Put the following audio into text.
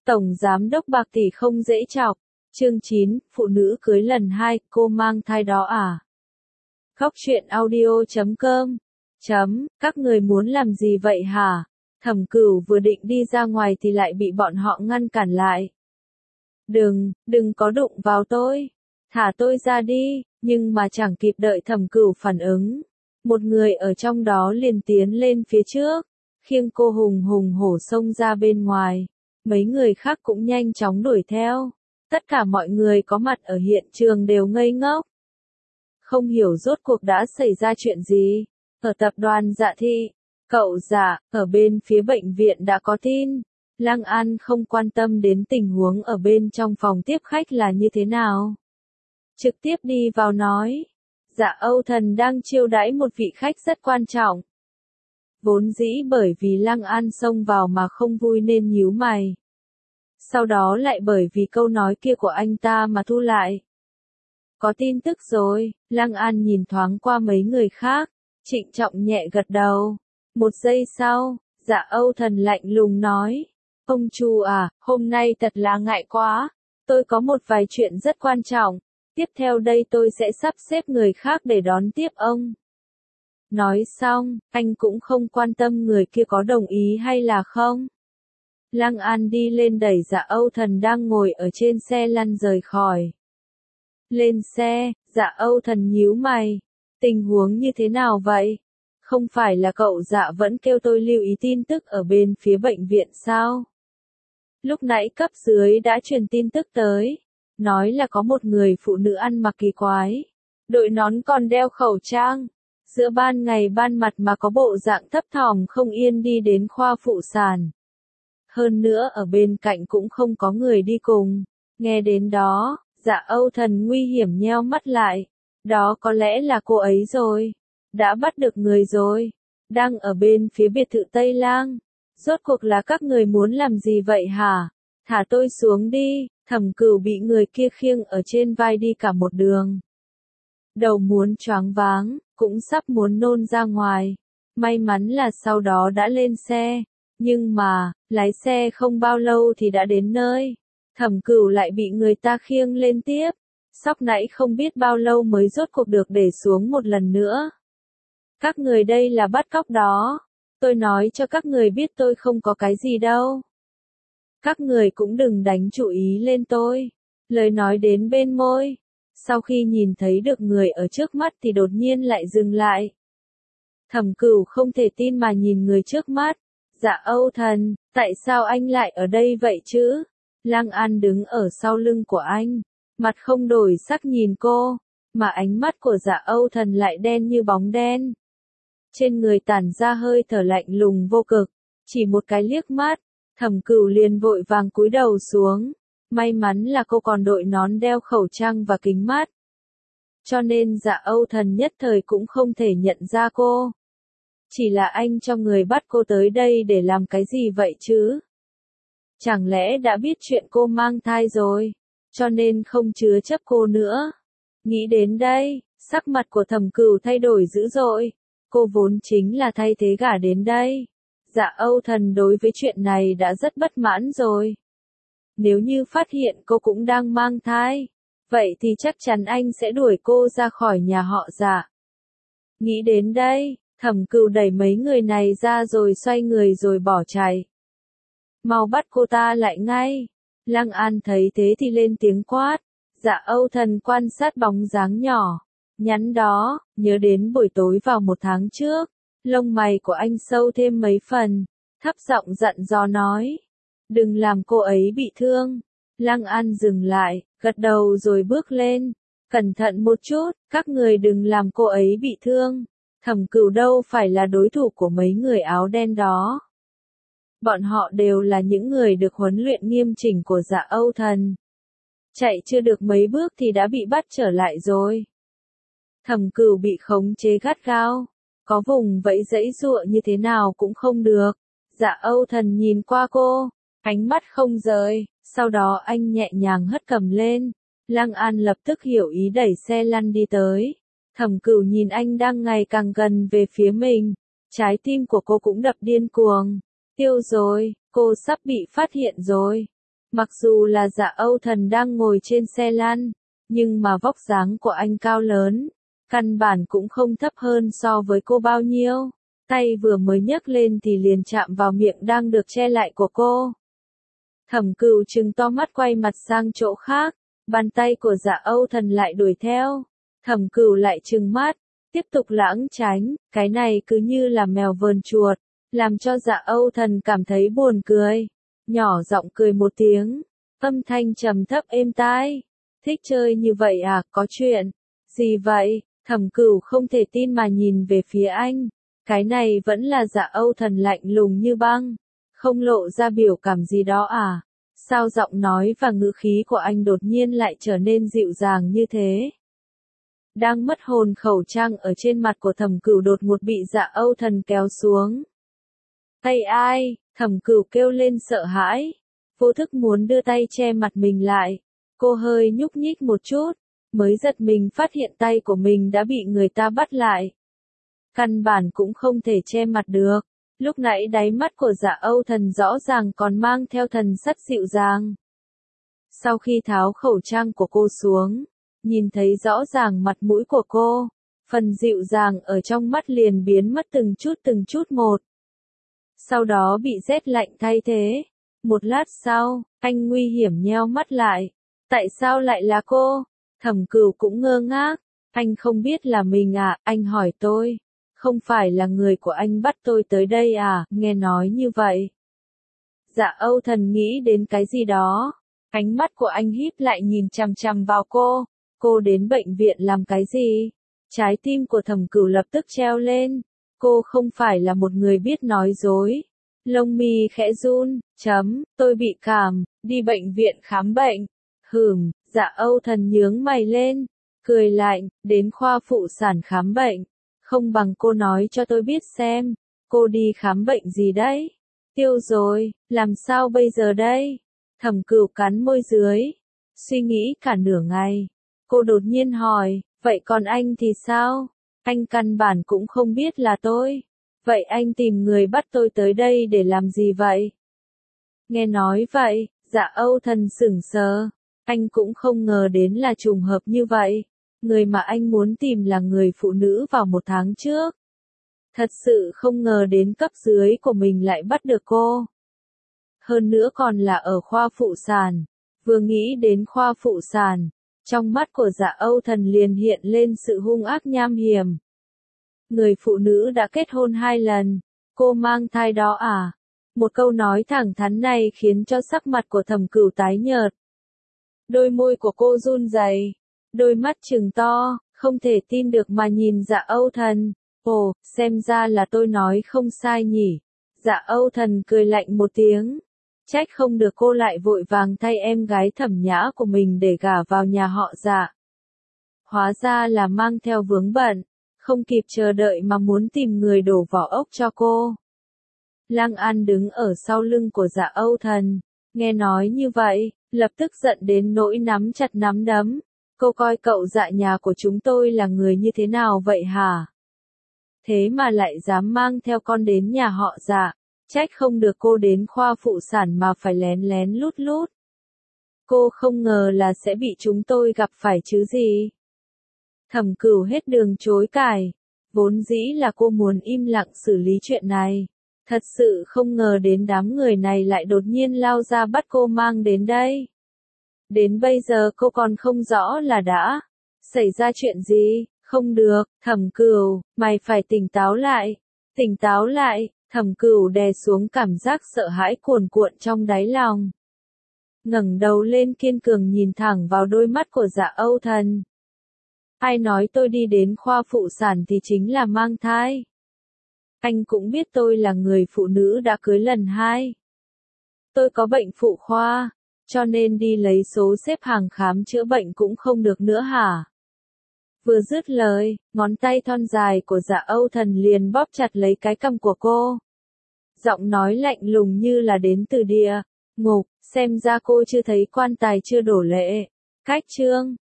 Tổng giám đốc bạc tỷ không dễ chọc. Chương 9, phụ nữ cưới lần 2, cô mang thai đó à? Góc truyện audio.com. Các người muốn làm gì vậy hả? Thẩm Cửu vừa định đi ra ngoài thì lại bị bọn họ ngăn cản lại. Đừng có đụng vào tôi. Thả tôi ra đi, nhưng mà chẳng kịp đợi Thẩm Cửu phản ứng. Một người ở trong đó liền tiến lên phía trước, khiêng cô hùng hổ xông ra bên ngoài. Mấy người khác cũng nhanh chóng đuổi theo. Tất cả mọi người có mặt ở hiện trường đều ngây ngốc. Không hiểu rốt cuộc đã xảy ra chuyện gì. Ở tập đoàn Dạ Thị, cậu Dạ, ở bên phía bệnh viện đã có tin. Lăng An không quan tâm đến tình huống ở bên trong phòng tiếp khách là như thế nào. Trực tiếp đi vào nói. Dạ Âu Thần đang chiêu đãi một vị khách rất quan trọng. Vốn dĩ bởi vì Lăng An xông vào mà không vui nên nhíu mày. Sau đó lại bởi vì câu nói kia của anh ta mà thu lại. Có tin tức rồi, Lăng An nhìn thoáng qua mấy người khác, trịnh trọng nhẹ gật đầu. Một giây sau, Dạ Âu Thần lạnh lùng nói. Ông Chu à, hôm nay thật là ngại quá. Tôi có một vài chuyện rất quan trọng. Tiếp theo đây tôi sẽ sắp xếp người khác để đón tiếp ông. Nói xong, anh cũng không quan tâm người kia có đồng ý hay là không. Lăng An đi lên đẩy Dạ Âu Thần đang ngồi ở trên xe lăn rời khỏi. Lên xe, Dạ Âu Thần nhíu mày. Tình huống như thế nào vậy? Không phải là cậu Dạ vẫn kêu tôi lưu ý tin tức ở bên phía bệnh viện sao? Lúc nãy cấp dưới đã truyền tin tức tới. Nói là có một người phụ nữ ăn mặc kỳ quái. Đội nón còn đeo khẩu trang. Giữa ban ngày ban mặt mà có bộ dạng thấp thỏm không yên đi đến khoa phụ sản. Hơn nữa ở bên cạnh cũng không có người đi cùng. Nghe đến đó, Dạ Âu Thần nguy hiểm nheo mắt lại. Đó có lẽ là cô ấy rồi. Đã bắt được người rồi. Đang ở bên phía biệt thự Tây Lang. Rốt cuộc là các người muốn làm gì vậy hả? Thả tôi xuống đi. Thẩm Cửu bị người kia khiêng ở trên vai đi cả một đường. Đầu muốn choáng váng, cũng sắp muốn nôn ra ngoài. May mắn là sau đó đã lên xe. Nhưng mà, lái xe không bao lâu thì đã đến nơi. Thẩm Cửu lại bị người ta khiêng lên tiếp. Sóc nãy không biết bao lâu mới rốt cuộc được để xuống một lần nữa. Các người đây là bắt cóc đó. Tôi nói cho các người biết tôi không có cái gì đâu. Các người cũng đừng đánh chủ ý lên tôi. Lời nói đến bên môi. Sau khi nhìn thấy được người ở trước mắt thì đột nhiên lại dừng lại. Thẩm Cửu không thể tin mà nhìn người trước mắt. Dạ Âu Thần, tại sao anh lại ở đây vậy chứ? Lăng An đứng ở sau lưng của anh. Mặt không đổi sắc nhìn cô. Mà ánh mắt của Dạ Âu Thần lại đen như bóng đen. Trên người tản ra hơi thở lạnh lùng vô cực. Chỉ một cái liếc mắt. Thẩm Cửu liền vội vàng cúi đầu xuống. May mắn là cô còn đội nón đeo khẩu trang và kính mát. Cho nên Dạ Âu Thần nhất thời cũng không thể nhận ra cô. Chỉ là anh cho người bắt cô tới đây để làm cái gì vậy chứ? Chẳng lẽ đã biết chuyện cô mang thai rồi, cho nên không chứa chấp cô nữa? Nghĩ đến đây, sắc mặt của Thẩm Cửu thay đổi dữ dội. Cô vốn chính là thay thế gả đến đây. Dạ Âu Thần đối với chuyện này đã rất bất mãn rồi. Nếu như phát hiện cô cũng đang mang thai, vậy thì chắc chắn anh sẽ đuổi cô ra khỏi nhà họ Dạ. Nghĩ đến đây, Thẩm Cửu đẩy mấy người này ra rồi xoay người rồi bỏ chạy. Mau bắt cô ta lại ngay. Lăng An thấy thế thì lên tiếng quát. Dạ Âu Thần quan sát bóng dáng nhỏ nhắn đó, nhớ đến buổi tối vào một tháng trước. Lông mày của anh sâu thêm mấy phần, thấp giọng dặn dò nói. Đừng làm cô ấy bị thương. Lăng An dừng lại, gật đầu rồi bước lên. Cẩn thận một chút, các người đừng làm cô ấy bị thương. Thẩm Cửu đâu phải là đối thủ của mấy người áo đen đó. Bọn họ đều là những người được huấn luyện nghiêm chỉnh của Dạ Âu Thần. Chạy chưa được mấy bước thì đã bị bắt trở lại rồi. Thẩm Cửu bị khống chế gắt gao. Có vùng vẫy giãy giụa như thế nào cũng không được. Dạ Âu Thần nhìn qua cô, ánh mắt không rời, sau đó anh nhẹ nhàng hất cầm lên. Lăng An lập tức hiểu ý đẩy xe lăn đi tới. Thẩm Cửu nhìn anh đang ngày càng gần về phía mình. Trái tim của cô cũng đập điên cuồng. Tiêu rồi, cô sắp bị phát hiện rồi. Mặc dù là Dạ Âu Thần đang ngồi trên xe lăn, nhưng mà vóc dáng của anh cao lớn, căn bản cũng không thấp hơn so với cô bao nhiêu. Tay vừa mới nhấc lên thì liền chạm vào miệng đang được che lại của cô. Thẩm Cửu trừng to mắt quay mặt sang chỗ khác, bàn tay của Dạ Âu Thần lại đuổi theo. Thẩm Cửu lại trừng mắt, tiếp tục lãng tránh, cái này cứ như là mèo vờn chuột, làm cho Dạ Âu Thần cảm thấy buồn cười. Nhỏ giọng cười một tiếng, âm thanh trầm thấp êm tai. Thích chơi như vậy à, có chuyện gì vậy? Thẩm Cửu không thể tin mà nhìn về phía anh. Cái này vẫn là Dạ Âu Thần lạnh lùng như băng, không lộ ra biểu cảm gì đó à? Sao giọng nói và ngữ khí của anh đột nhiên lại trở nên dịu dàng như thế? Đang mất hồn khẩu trang ở trên mặt của Thẩm Cửu đột ngột bị Dạ Âu Thần kéo xuống. Tay ai? Thẩm Cửu kêu lên sợ hãi, vô thức muốn đưa tay che mặt mình lại. Cô hơi nhúc nhích một chút, mới giật mình phát hiện tay của mình đã bị người ta bắt lại. Căn bản cũng không thể che mặt được. Lúc nãy đáy mắt của Dạ Âu Thần rõ ràng còn mang theo thần sắc dịu dàng. Sau khi tháo khẩu trang của cô xuống, nhìn thấy rõ ràng mặt mũi của cô, phần dịu dàng ở trong mắt liền biến mất từng chút một. Sau đó bị rét lạnh thay thế. Một lát sau, anh nguy hiểm nheo mắt lại. Tại sao lại là cô? Thẩm Cửu cũng ngơ ngác. Anh không biết là mình à, anh hỏi tôi. Không phải là người của anh bắt tôi tới đây à, nghe nói như vậy. Dạ Âu Thần nghĩ đến cái gì đó. Ánh mắt của anh híp lại nhìn chằm chằm vào cô. Cô đến bệnh viện làm cái gì? Trái tim của Thẩm Cửu lập tức treo lên. Cô không phải là một người biết nói dối. Lông mi khẽ run, tôi bị cảm, đi bệnh viện khám bệnh. Dạ Âu Thần nhướng mày lên, cười lạnh, đến khoa phụ sản khám bệnh. Không bằng cô nói cho tôi biết xem, cô đi khám bệnh gì đấy? Tiêu rồi, làm sao bây giờ đây? Thẩm Cửu cắn môi dưới, suy nghĩ cả nửa ngày. Cô đột nhiên hỏi, vậy còn anh thì sao? Anh căn bản cũng không biết là tôi. Vậy anh tìm người bắt tôi tới đây để làm gì vậy? Nghe nói vậy, Dạ Âu Thần sững sờ. Anh cũng không ngờ đến là trùng hợp như vậy. Người mà anh muốn tìm là người phụ nữ vào 1 tháng trước. Thật sự không ngờ đến cấp dưới của mình lại bắt được cô. Hơn nữa còn là ở khoa phụ sản. Vừa nghĩ đến khoa phụ sản, trong mắt của Dạ Âu Thần liền hiện lên sự hung ác nham hiểm. Người phụ nữ đã kết hôn 2 lần, cô mang thai đó à? Một câu nói thẳng thắn này khiến cho sắc mặt của Thẩm Cửu tái nhợt. Đôi môi của cô run rẩy, đôi mắt trừng to, không thể tin được mà nhìn Dạ Âu Thần. Ồ, xem ra là tôi nói không sai nhỉ. Dạ Âu Thần cười lạnh một tiếng. Trách không được cô lại vội vàng thay em gái Thẩm Nhã của mình để gả vào nhà họ Dạ. Hóa ra là mang theo vướng bận, không kịp chờ đợi mà muốn tìm người đổ vỏ ốc cho cô. Lăng An đứng ở sau lưng của Dạ Âu Thần, nghe nói như vậy, lập tức giận đến nỗi nắm chặt nắm đấm. Cô coi cậu Dạ nhà của chúng tôi là người như thế nào vậy hả? Thế mà lại dám mang theo con đến nhà họ Dạ, trách không được cô đến khoa phụ sản mà phải lén lén lút lút. Cô không ngờ là sẽ bị chúng tôi gặp phải chứ gì. Thẩm Cửu hết đường chối cãi, vốn dĩ là cô muốn im lặng xử lý chuyện này. Thật sự không ngờ đến đám người này lại đột nhiên lao ra bắt cô mang đến đây. Đến bây giờ cô còn không rõ là đã xảy ra chuyện gì. Không được, Thẩm Cửu, mày phải tỉnh táo lại. Tỉnh táo lại, Thẩm Cửu đè xuống cảm giác sợ hãi cuồn cuộn trong đáy lòng. Ngẩng đầu lên kiên cường nhìn thẳng vào đôi mắt của Dạ Âu Thần. Ai nói tôi đi đến khoa phụ sản thì chính là mang thai. Anh cũng biết tôi là người phụ nữ đã cưới lần 2. Tôi có bệnh phụ khoa, cho nên đi lấy số xếp hàng khám chữa bệnh cũng không được nữa hả? Vừa dứt lời, ngón tay thon dài của Dạ Âu Thần liền bóp chặt lấy cái cằm của cô. Giọng nói lạnh lùng như là đến từ địa ngục, xem ra cô chưa thấy quan tài chưa đổ lệ. Cách chương